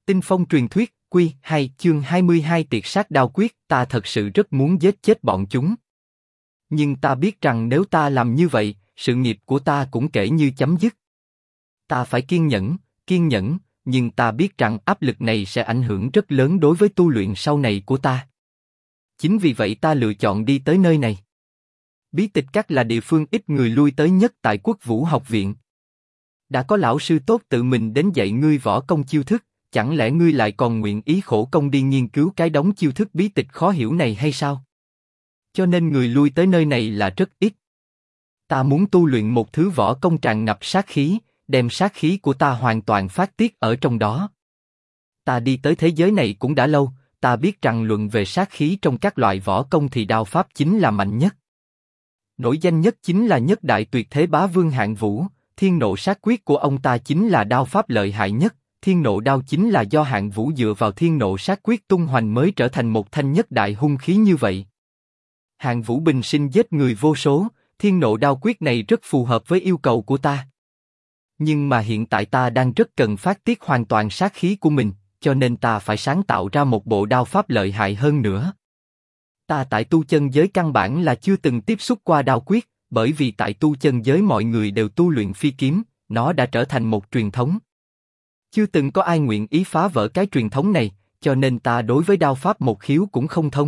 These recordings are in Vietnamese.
Tinh Phong truyền thuyết, Quy 2 chương 22 Tiệt sát đao quyết. Ta thật sự rất muốn giết chết bọn chúng. Nhưng ta biết rằng nếu ta làm như vậy, sự nghiệp của ta cũng kể như chấm dứt. Ta phải kiên nhẫn, nhưng ta biết rằng áp lực này sẽ ảnh hưởng rất lớn đối với tu luyện sau này của ta. Chính vì vậy ta lựa chọn đi tới nơi này. Bí tịch các là địa phương ít người lui tới nhất tại Quốc Vũ học viện. Đã có lão sư tốt tự mình đến dạy ngươi võ công chiêu thức, chẳng lẽ ngươi lại còn nguyện ý khổ công đi nghiên cứu cái đống chiêu thức bí tịch khó hiểu này hay sao? Cho nên người lui tới nơi này là rất ít. Ta muốn tu luyện một thứ võ công tràn ngập sát khí, đem sát khí của ta hoàn toàn phát tiết ở trong đó. Ta đi tới thế giới này cũng đã lâu, ta biết rằng luận về sát khí trong các loại võ công thì đao pháp chính là mạnh nhất. Nổi danh nhất chính là nhất đại tuyệt thế bá vương Hạng Vũ, thiên nộ sát quyết của ông ta chính là đao pháp lợi hại nhất. Thiên nộ đao chính là do Hạng Vũ dựa vào thiên nộ sát quyết tung hoành mới trở thành một thanh nhất đại hung khí như vậy. Hạng Vũ bình sinh giết người vô số, thiên nộ đao quyết này rất phù hợp với yêu cầu của ta. Nhưng mà hiện tại ta đang rất cần phát tiết hoàn toàn sát khí của mình, cho nên ta phải sáng tạo ra một bộ đao pháp lợi hại hơn nữa. Ta tại tu chân giới căn bản là chưa từng tiếp xúc qua đao quyết, bởi vì tại tu chân giới mọi người đều tu luyện phi kiếm, nó đã trở thành một truyền thống. Chưa từng có ai nguyện ý phá vỡ cái truyền thống này, cho nên ta đối với đao pháp một khiếu cũng không thông.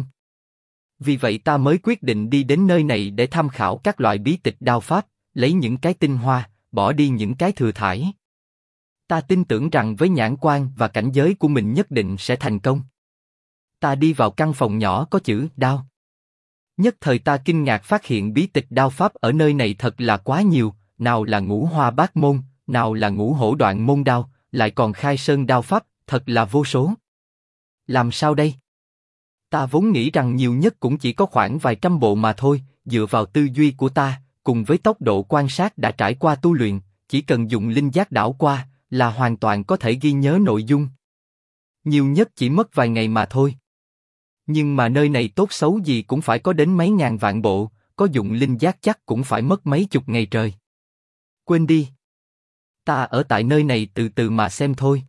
Vì vậy ta mới quyết định đi đến nơi này để tham khảo các loại bí tịch đao pháp, lấy những cái tinh hoa, bỏ đi những cái thừa thãi. Ta tin tưởng rằng với nhãn quan và cảnh giới của mình nhất định sẽ thành công. Ta đi vào căn phòng nhỏ có chữ đao. Nhất thời ta kinh ngạc phát hiện bí tịch đao pháp ở nơi này thật là quá nhiều, nào là ngũ hoa bát môn, nào là ngũ hổ đoạn môn đao, lại còn khai sơn đao pháp, thật là vô số. Làm sao đây? Ta vốn nghĩ rằng nhiều nhất cũng chỉ có khoảng vài trăm bộ mà thôi, dựa vào tư duy của ta, cùng với tốc độ quan sát đã trải qua tu luyện, chỉ cần dùng linh giác đảo qua, là hoàn toàn có thể ghi nhớ nội dung. Nhiều nhất chỉ mất vài ngày mà thôi. Nhưng mà nơi này tốt xấu gì cũng phải có đến mấy ngàn vạn bộ, có dụng linh giác chắc cũng phải mất mấy chục ngày trời. Quên đi. Ta ở tại nơi này từ từ mà xem thôi.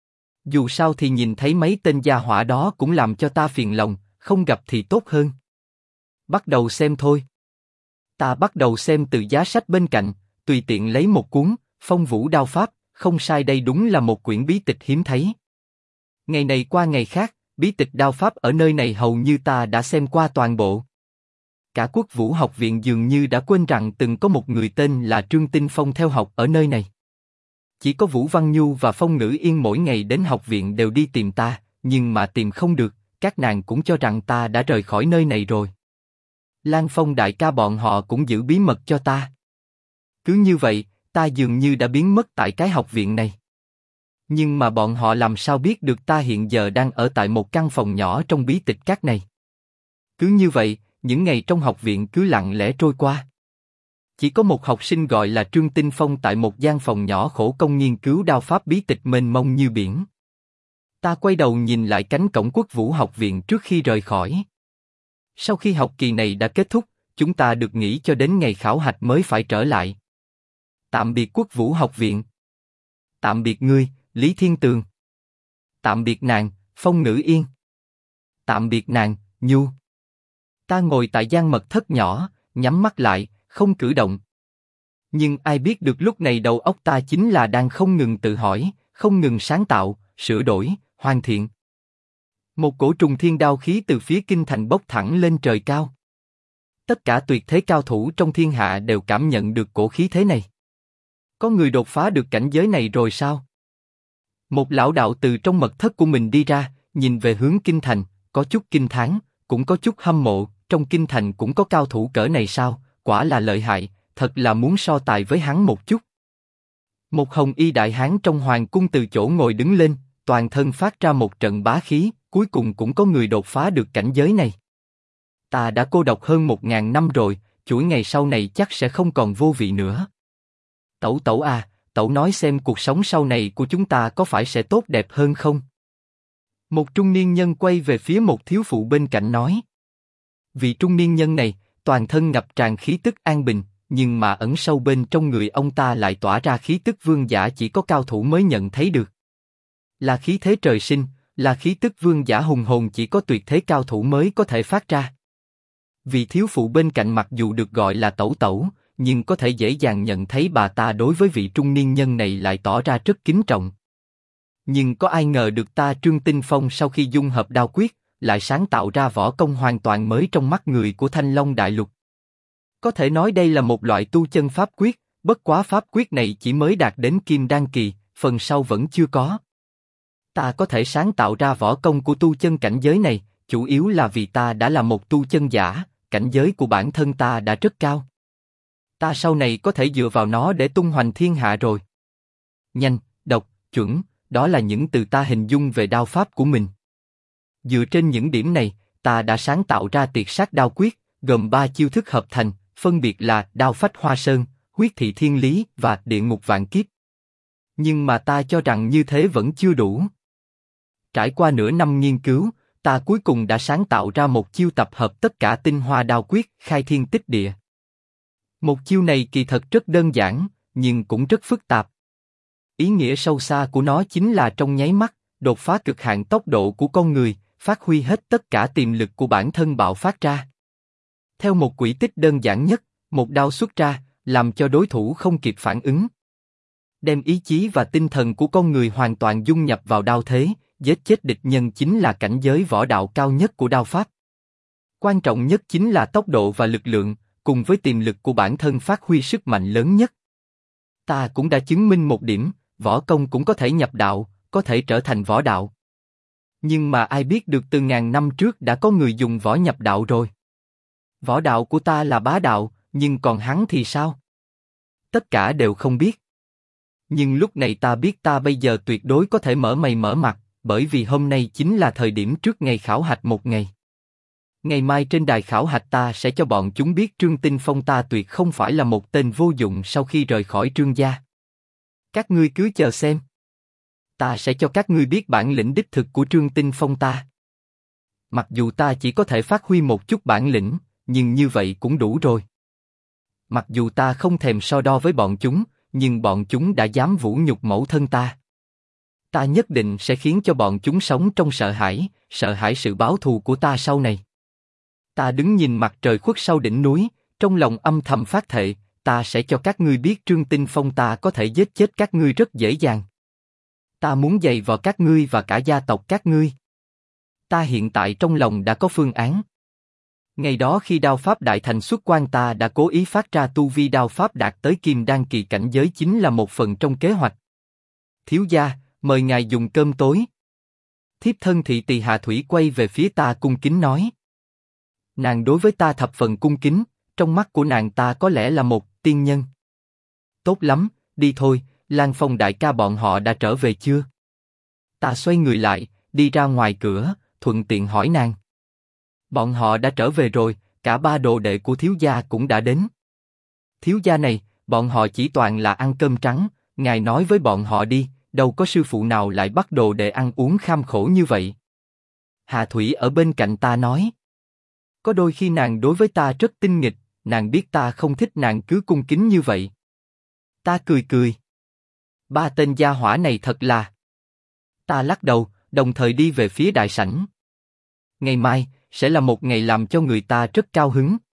Dù sao thì nhìn thấy mấy tên gia hỏa đó cũng làm cho ta phiền lòng, không gặp thì tốt hơn. Bắt đầu xem thôi. Ta bắt đầu xem từ giá sách bên cạnh, tùy tiện lấy một cuốn, Phong Vũ Đao Pháp, không sai đây đúng là một quyển bí tịch hiếm thấy. Ngày này qua ngày khác, bí tịch đao pháp ở nơi này hầu như ta đã xem qua toàn bộ. Cả Quốc Vũ học viện dường như đã quên rằng từng có một người tên là Trương Tinh Phong theo học ở nơi này. Chỉ có Vũ Văn Nhu và Phong Ngữ Yên mỗi ngày đến học viện đều đi tìm ta, nhưng mà tìm không được, các nàng cũng cho rằng ta đã rời khỏi nơi này rồi. Lan Phong đại ca bọn họ cũng giữ bí mật cho ta. Cứ như vậy, ta dường như đã biến mất tại cái học viện này. Nhưng mà bọn họ làm sao biết được ta hiện giờ đang ở tại một căn phòng nhỏ trong bí tịch các này? Cứ như vậy, những ngày trong học viện cứ lặng lẽ trôi qua. Chỉ có một học sinh gọi là Trương Tinh Phong tại một gian phòng nhỏ khổ công nghiên cứu đao pháp bí tịch mênh mông như biển. Ta quay đầu nhìn lại cánh cổng Quốc Vũ học viện trước khi rời khỏi. Sau khi học kỳ này đã kết thúc, chúng ta được nghỉ cho đến ngày khảo hạch mới phải trở lại. Tạm biệt Quốc Vũ học viện. Tạm biệt ngươi, Lý Thiên Tường. Tạm biệt nàng, Phong Ngữ Yên. Tạm biệt nàng, Nhu. Ta ngồi tại gian mật thất nhỏ, nhắm mắt lại, không cử động. Nhưng ai biết được lúc này đầu óc ta chính là đang không ngừng tự hỏi, không ngừng sáng tạo, sửa đổi, hoàn thiện. Một cổ trùng thiên đao khí từ phía kinh thành bốc thẳng lên trời cao. Tất cả tuyệt thế cao thủ trong thiên hạ đều cảm nhận được cổ khí thế này. Có người đột phá được cảnh giới này rồi sao? Một lão đạo từ trong mật thất của mình đi ra, nhìn về hướng kinh thành, có chút kinh thán, cũng có chút hâm mộ. Trong kinh thành cũng có cao thủ cỡ này sao? Quả là lợi hại, thật là muốn so tài với hắn một chút. Một hồng y đại hán trong hoàng cung từ chỗ ngồi đứng lên, toàn thân phát ra một trận bá khí. Cuối cùng cũng có người đột phá được cảnh giới này. Ta đã cô độc hơn 1000 năm rồi, chuỗi ngày sau này chắc sẽ không còn vô vị nữa. Tẩu tẩu à, tẩu nói xem cuộc sống sau này của chúng ta có phải sẽ tốt đẹp hơn không? Một trung niên nhân quay về phía một thiếu phụ bên cạnh nói. Vị trung niên nhân này, toàn thân ngập tràn khí tức an bình, nhưng mà ẩn sâu bên trong người ông ta lại tỏa ra khí tức vương giả chỉ có cao thủ mới nhận thấy được. Là khí thế trời sinh, là khí tức vương giả hùng hồn chỉ có tuyệt thế cao thủ mới có thể phát ra. Vị thiếu phụ bên cạnh mặc dù được gọi là tẩu tẩu, nhưng có thể dễ dàng nhận thấy bà ta đối với vị trung niên nhân này lại tỏ ra rất kính trọng. Nhưng có ai ngờ được ta Trương Tinh Phong sau khi dung hợp đao quyết, lại sáng tạo ra võ công hoàn toàn mới trong mắt người của Thanh Long Đại Lục. Có thể nói đây là một loại tu chân pháp quyết, bất quá pháp quyết này chỉ mới đạt đến Kim Đan kỳ, phần sau vẫn chưa có. Ta có thể sáng tạo ra võ công của tu chân cảnh giới này, chủ yếu là vì ta đã là một tu chân giả, cảnh giới của bản thân ta đã rất cao. Ta sau này có thể dựa vào nó để tung hoành thiên hạ rồi. Nhanh, độc, chuẩn, đó là những từ ta hình dung về đao pháp của mình. Dựa trên những điểm này, ta đã sáng tạo ra Tiệt Sát Đao Quyết, gồm 3 chiêu thức hợp thành, phân biệt là Đao Phách Hoa Sơn, Huyết Thị Thiên Lý và Địa Ngục Vạn Kiếp. Nhưng mà ta cho rằng như thế vẫn chưa đủ. Trải qua nửa năm nghiên cứu, ta cuối cùng đã sáng tạo ra một chiêu tập hợp tất cả tinh hoa đao quyết, Khai Thiên Tích Địa. Một chiêu này kỳ thật rất đơn giản, nhưng cũng rất phức tạp. Ý nghĩa sâu xa của nó chính là trong nháy mắt, đột phá cực hạn tốc độ của con người, phát huy hết tất cả tiềm lực của bản thân bạo phát ra. Theo một quỹ tích đơn giản nhất, một đao xuất ra, làm cho đối thủ không kịp phản ứng. Đem ý chí và tinh thần của con người hoàn toàn dung nhập vào đao thế, giết chết địch nhân chính là cảnh giới võ đạo cao nhất của đao pháp. Quan trọng nhất chính là tốc độ và lực lượng, cùng với tiềm lực của bản thân phát huy sức mạnh lớn nhất. Ta cũng đã chứng minh một điểm, võ công cũng có thể nhập đạo, có thể trở thành võ đạo. Nhưng mà ai biết được từ ngàn năm trước đã có người dùng võ nhập đạo rồi. Võ đạo của ta là bá đạo, nhưng còn hắn thì sao? Tất cả đều không biết. Nhưng lúc này ta biết ta bây giờ tuyệt đối có thể mở mày mở mặt, bởi vì hôm nay chính là thời điểm trước ngày khảo hạch một ngày. Ngày mai trên đài khảo hạch ta sẽ cho bọn chúng biết Trương Tinh Phong ta tuyệt không phải là một tên vô dụng sau khi rời khỏi Trương gia. Các ngươi cứ chờ xem. Ta sẽ cho các ngươi biết bản lĩnh đích thực của Trương Tinh Phong ta. Mặc dù ta chỉ có thể phát huy một chút bản lĩnh, nhưng như vậy cũng đủ rồi. Mặc dù ta không thèm so đo với bọn chúng, nhưng bọn chúng đã dám vũ nhục mẫu thân ta. Ta nhất định sẽ khiến cho bọn chúng sống trong sợ hãi sự báo thù của ta sau này. Ta đứng nhìn mặt trời khuất sau đỉnh núi, trong lòng âm thầm phát thệ, ta sẽ cho các ngươi biết Trương Tinh Phong ta có thể giết chết các ngươi rất dễ dàng. Ta muốn giày vò các ngươi và cả gia tộc các ngươi. Ta hiện tại trong lòng đã có phương án. Ngày đó khi đao pháp đại thành xuất quan ta đã cố ý phát ra tu vi đao pháp đạt tới Kim Đan kỳ cảnh giới chính là một phần trong kế hoạch. Thiếu gia, mời ngài dùng cơm tối. Thiếp thân Thị Tỳ Hà Thủy quay về phía ta cung kính nói. Nàng đối với ta thập phần cung kính, trong mắt của nàng ta có lẽ là một tiên nhân. Tốt lắm, đi thôi, Lan Phong đại ca bọn họ đã trở về chưa? Ta xoay người lại, đi ra ngoài cửa, thuận tiện hỏi nàng. Bọn họ đã trở về rồi, cả 3 đồ đệ của thiếu gia cũng đã đến. Thiếu gia này, bọn họ chỉ toàn là ăn cơm trắng, ngài nói với bọn họ đi, đâu có sư phụ nào lại bắt đồ đệ ăn uống kham khổ như vậy. Hà Thủy ở bên cạnh ta nói. Có đôi khi nàng đối với ta rất tinh nghịch, nàng biết ta không thích nàng cứ cung kính như vậy. Ta cười cười. 3 tên gia hỏa này thật là... Ta lắc đầu, đồng thời đi về phía đại sảnh. Ngày mai, sẽ là một ngày làm cho người ta rất cao hứng.